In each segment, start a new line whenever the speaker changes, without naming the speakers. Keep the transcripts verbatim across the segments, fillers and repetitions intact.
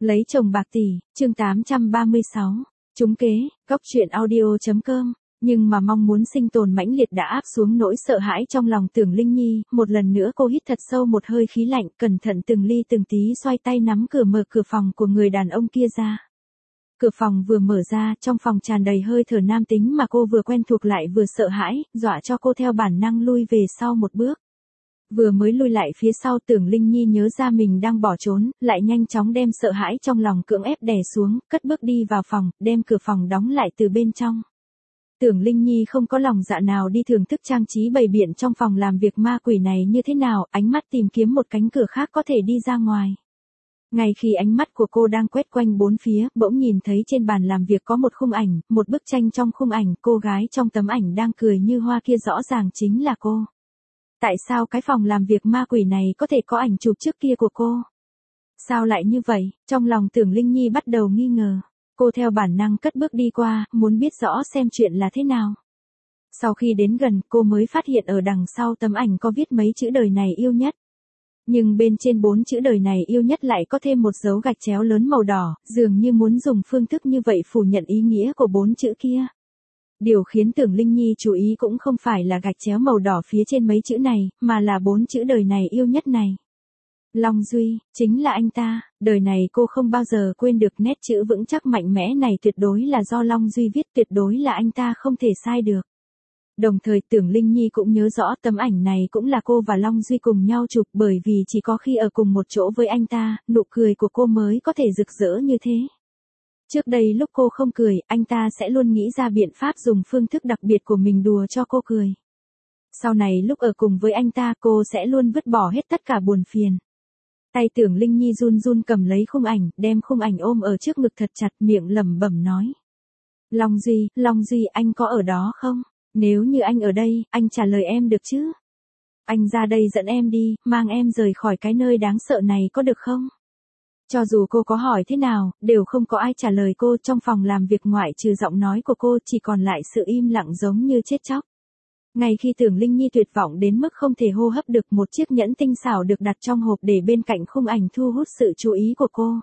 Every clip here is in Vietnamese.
Lấy chồng bạc tỷ, chương tám trăm ba mươi sáu. Trúng kế, góc truyện audio chấm com. Nhưng mà mong muốn sinh tồn mãnh liệt đã áp xuống nỗi sợ hãi trong lòng Tưởng Linh Nhi, một lần nữa cô hít thật sâu một hơi khí lạnh, cẩn thận từng ly từng tí xoay tay nắm cửa mở cửa phòng của người đàn ông kia ra. Cửa phòng vừa mở ra, trong phòng tràn đầy hơi thở nam tính mà cô vừa quen thuộc lại vừa sợ hãi, dọa cho cô theo bản năng lui về sau một bước. Vừa mới lui lại phía sau, Tưởng Linh Nhi nhớ ra mình đang bỏ trốn, lại nhanh chóng đem sợ hãi trong lòng cưỡng ép đè xuống, cất bước đi vào phòng, đem cửa phòng đóng lại từ bên trong. Tưởng Linh Nhi không có lòng dạ nào đi thưởng thức trang trí bày biện trong phòng làm việc ma quỷ này như thế nào, ánh mắt tìm kiếm một cánh cửa khác có thể đi ra ngoài. Ngay khi ánh mắt của cô đang quét quanh bốn phía, bỗng nhìn thấy trên bàn làm việc có một khung ảnh, một bức tranh. Trong khung ảnh, cô gái trong tấm ảnh đang cười như hoa kia rõ ràng chính là cô. Tại sao cái phòng làm việc ma quỷ này có thể có ảnh chụp trước kia của cô? Sao lại như vậy? Trong lòng Tưởng Linh Nhi bắt đầu nghi ngờ. Cô theo bản năng cất bước đi qua, muốn biết rõ xem chuyện là thế nào. Sau khi đến gần, cô mới phát hiện ở đằng sau tấm ảnh có viết mấy chữ đời này yêu nhất. Nhưng bên trên bốn chữ đời này yêu nhất lại có thêm một dấu gạch chéo lớn màu đỏ, dường như muốn dùng phương thức như vậy phủ nhận ý nghĩa của bốn chữ kia. Điều khiến Tưởng Linh Nhi chú ý cũng không phải là gạch chéo màu đỏ phía trên mấy chữ này, mà là bốn chữ đời này yêu nhất này. Long Duy, chính là anh ta, đời này cô không bao giờ quên được nét chữ vững chắc mạnh mẽ này, tuyệt đối là do Long Duy viết, tuyệt đối là anh ta không thể sai được. Đồng thời Tưởng Linh Nhi cũng nhớ rõ tấm ảnh này cũng là cô và Long Duy cùng nhau chụp, bởi vì chỉ có khi ở cùng một chỗ với anh ta, nụ cười của cô mới có thể rực rỡ như thế. Trước đây lúc cô không cười, anh ta sẽ luôn nghĩ ra biện pháp dùng phương thức đặc biệt của mình đùa cho cô cười. Sau này lúc ở cùng với anh ta, cô sẽ luôn vứt bỏ hết tất cả buồn phiền. Tay Tưởng Linh Nhi run run cầm lấy khung ảnh, đem khung ảnh ôm ở trước ngực thật chặt, miệng lẩm bẩm nói. Long Duy, Long Duy, anh có ở đó không? Nếu như anh ở đây, anh trả lời em được chứ? Anh ra đây dẫn em đi, mang em rời khỏi cái nơi đáng sợ này có được không? Cho dù cô có hỏi thế nào, đều không có ai trả lời cô. Trong phòng làm việc ngoại trừ giọng nói của cô, chỉ còn lại sự im lặng giống như chết chóc. Ngay khi Tưởng Linh Nhi tuyệt vọng đến mức không thể hô hấp được, một chiếc nhẫn tinh xảo được đặt trong hộp để bên cạnh khung ảnh thu hút sự chú ý của cô.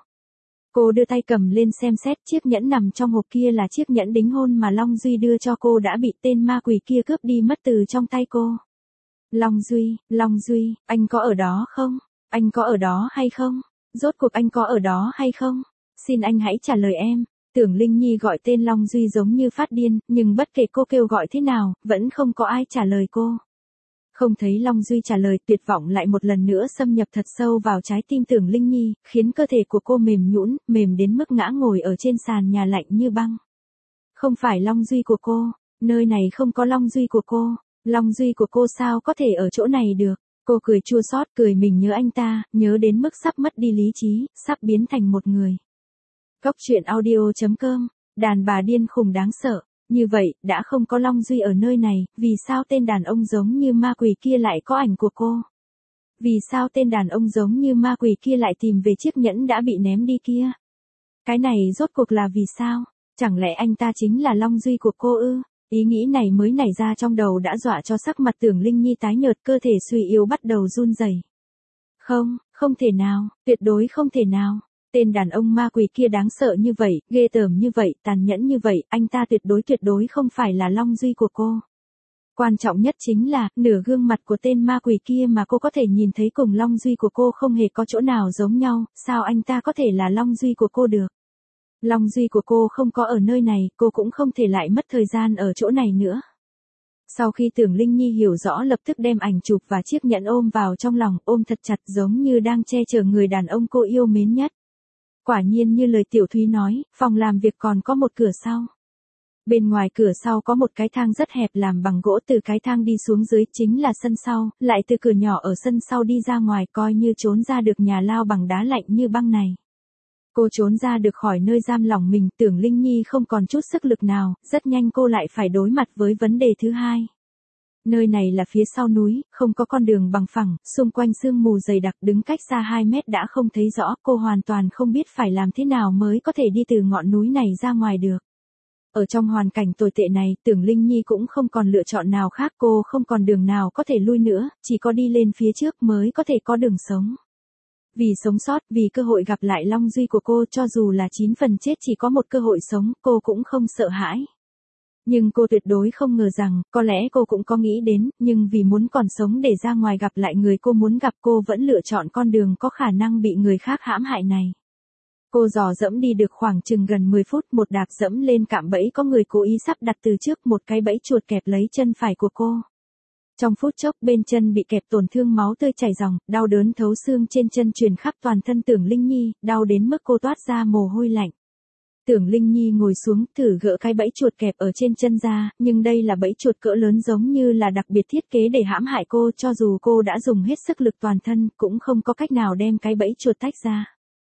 Cô đưa tay cầm lên xem xét, chiếc nhẫn nằm trong hộp kia là chiếc nhẫn đính hôn mà Long Duy đưa cho cô đã bị tên ma quỷ kia cướp đi mất từ trong tay cô. Long Duy, Long Duy, anh có ở đó không? Anh có ở đó hay không? Rốt cuộc anh có ở đó hay không? Xin anh hãy trả lời em. Tưởng Linh Nhi gọi tên Long Duy giống như phát điên, nhưng bất kể cô kêu gọi thế nào, vẫn không có ai trả lời cô. Không thấy Long Duy trả lời, tuyệt vọng lại một lần nữa xâm nhập thật sâu vào trái tim Tưởng Linh Nhi, khiến cơ thể của cô mềm nhũn, mềm đến mức ngã ngồi ở trên sàn nhà lạnh như băng. Không phải Long Duy của cô, nơi này không có Long Duy của cô, Long Duy của cô sao có thể ở chỗ này được? Cô cười chua xót, cười mình nhớ anh ta, nhớ đến mức sắp mất đi lý trí, sắp biến thành một người. Góc truyện audio chấm com, đàn bà điên khùng đáng sợ. Như vậy, đã không có Long Duy ở nơi này, vì sao tên đàn ông giống như ma quỷ kia lại có ảnh của cô? Vì sao tên đàn ông giống như ma quỷ kia lại tìm về chiếc nhẫn đã bị ném đi kia? Cái này rốt cuộc là vì sao? Chẳng lẽ anh ta chính là Long Duy của cô ư? Ý nghĩ này mới nảy ra trong đầu đã dọa cho sắc mặt Tưởng Linh Nhi tái nhợt, cơ thể suy yếu bắt đầu run rẩy. Không, không thể nào, tuyệt đối không thể nào. Tên đàn ông ma quỷ kia đáng sợ như vậy, ghê tởm như vậy, tàn nhẫn như vậy, anh ta tuyệt đối tuyệt đối không phải là Long Duy của cô. Quan trọng nhất chính là, nửa gương mặt của tên ma quỷ kia mà cô có thể nhìn thấy cùng Long Duy của cô không hề có chỗ nào giống nhau, sao anh ta có thể là Long Duy của cô được? Long Duy của cô không có ở nơi này, cô cũng không thể lại mất thời gian ở chỗ này nữa. Sau khi Tưởng Linh Nhi hiểu rõ, lập tức đem ảnh chụp và chiếc nhẫn ôm vào trong lòng, ôm thật chặt giống như đang che chở người đàn ông cô yêu mến nhất. Quả nhiên như lời Tiểu Thúy nói, phòng làm việc còn có một cửa sau. Bên ngoài cửa sau có một cái thang rất hẹp làm bằng gỗ, từ cái thang đi xuống dưới chính là sân sau, lại từ cửa nhỏ ở sân sau đi ra ngoài, coi như trốn ra được nhà lao bằng đá lạnh như băng này. Cô trốn ra được khỏi nơi giam lỏng mình, Tưởng Linh Nhi không còn chút sức lực nào, rất nhanh cô lại phải đối mặt với vấn đề thứ hai. Nơi này là phía sau núi, không có con đường bằng phẳng, xung quanh sương mù dày đặc, đứng cách xa hai mét đã không thấy rõ, cô hoàn toàn không biết phải làm thế nào mới có thể đi từ ngọn núi này ra ngoài được. Ở trong hoàn cảnh tồi tệ này, Tưởng Linh Nhi cũng không còn lựa chọn nào khác, cô không còn đường nào có thể lui nữa, chỉ có đi lên phía trước mới có thể có đường sống. Vì sống sót, vì cơ hội gặp lại Long Duy của cô, cho dù là chín phần chết chỉ có một cơ hội sống, cô cũng không sợ hãi. Nhưng cô tuyệt đối không ngờ rằng, có lẽ cô cũng có nghĩ đến, nhưng vì muốn còn sống để ra ngoài gặp lại người cô muốn gặp, cô vẫn lựa chọn con đường có khả năng bị người khác hãm hại này. Cô dò dẫm đi được khoảng chừng gần mười phút, một đạp dẫm lên cạm bẫy có người cố ý sắp đặt từ trước, một cái bẫy chuột kẹp lấy chân phải của cô. Trong phút chốc bên chân bị kẹp tổn thương, máu tươi chảy ròng, đau đớn thấu xương trên chân truyền khắp toàn thân Tưởng Linh Nhi, đau đến mức cô toát ra mồ hôi lạnh. Tưởng Linh Nhi ngồi xuống thử gỡ cái bẫy chuột kẹp ở trên chân ra, nhưng đây là bẫy chuột cỡ lớn giống như là đặc biệt thiết kế để hãm hại cô, cho dù cô đã dùng hết sức lực toàn thân, cũng không có cách nào đem cái bẫy chuột tách ra.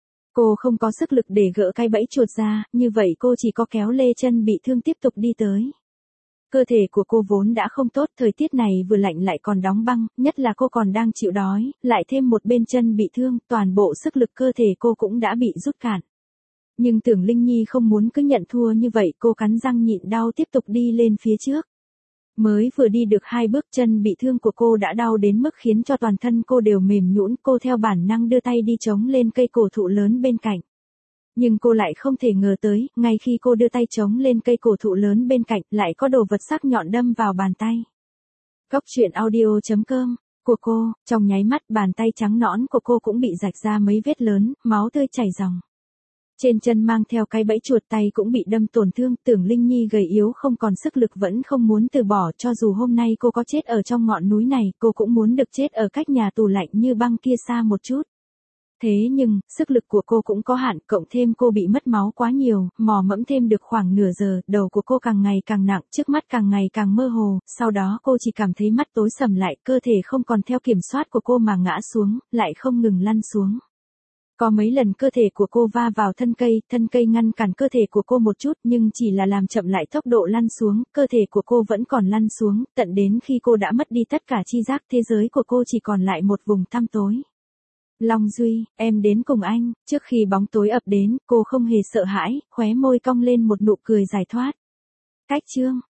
Cô không có sức lực để gỡ cái bẫy chuột ra, như vậy cô chỉ có kéo lê chân bị thương tiếp tục đi tới. Cơ thể của cô vốn đã không tốt, thời tiết này vừa lạnh lại còn đóng băng, nhất là cô còn đang chịu đói, lại thêm một bên chân bị thương, toàn bộ sức lực cơ thể cô cũng đã bị rút cạn. Nhưng Tưởng Linh Nhi không muốn cứ nhận thua như vậy, cô cắn răng nhịn đau tiếp tục đi lên phía trước. Mới vừa đi được hai bước, chân bị thương của cô đã đau đến mức khiến cho toàn thân cô đều mềm nhũn, cô theo bản năng đưa tay đi chống lên cây cổ thụ lớn bên cạnh. Nhưng cô lại không thể ngờ tới, ngay khi cô đưa tay chống lên cây cổ thụ lớn bên cạnh, lại có đồ vật sắc nhọn đâm vào bàn tay. Góc truyện audio chấm com của cô, trong nháy mắt bàn tay trắng nõn của cô cũng bị rạch ra mấy vết lớn, máu tươi chảy ròng. Trên chân mang theo cái bẫy chuột, tay cũng bị đâm tổn thương, Tưởng Linh Nhi gầy yếu không còn sức lực vẫn không muốn từ bỏ, cho dù hôm nay cô có chết ở trong ngọn núi này, cô cũng muốn được chết ở cách nhà tù lạnh như băng kia xa một chút. Thế nhưng, sức lực của cô cũng có hạn, cộng thêm cô bị mất máu quá nhiều, mò mẫm thêm được khoảng nửa giờ, đầu của cô càng ngày càng nặng, trước mắt càng ngày càng mơ hồ, sau đó cô chỉ cảm thấy mắt tối sầm lại, cơ thể không còn theo kiểm soát của cô mà ngã xuống, lại không ngừng lăn xuống. Có mấy lần cơ thể của cô va vào thân cây, thân cây ngăn cản cơ thể của cô một chút, nhưng chỉ là làm chậm lại tốc độ lăn xuống, cơ thể của cô vẫn còn lăn xuống, tận đến khi cô đã mất đi tất cả chi giác, thế giới của cô chỉ còn lại một vùng tăm tối. Long Duy, em đến cùng anh, trước khi bóng tối ập đến, cô không hề sợ hãi, khóe môi cong lên một nụ cười giải thoát. Cách chương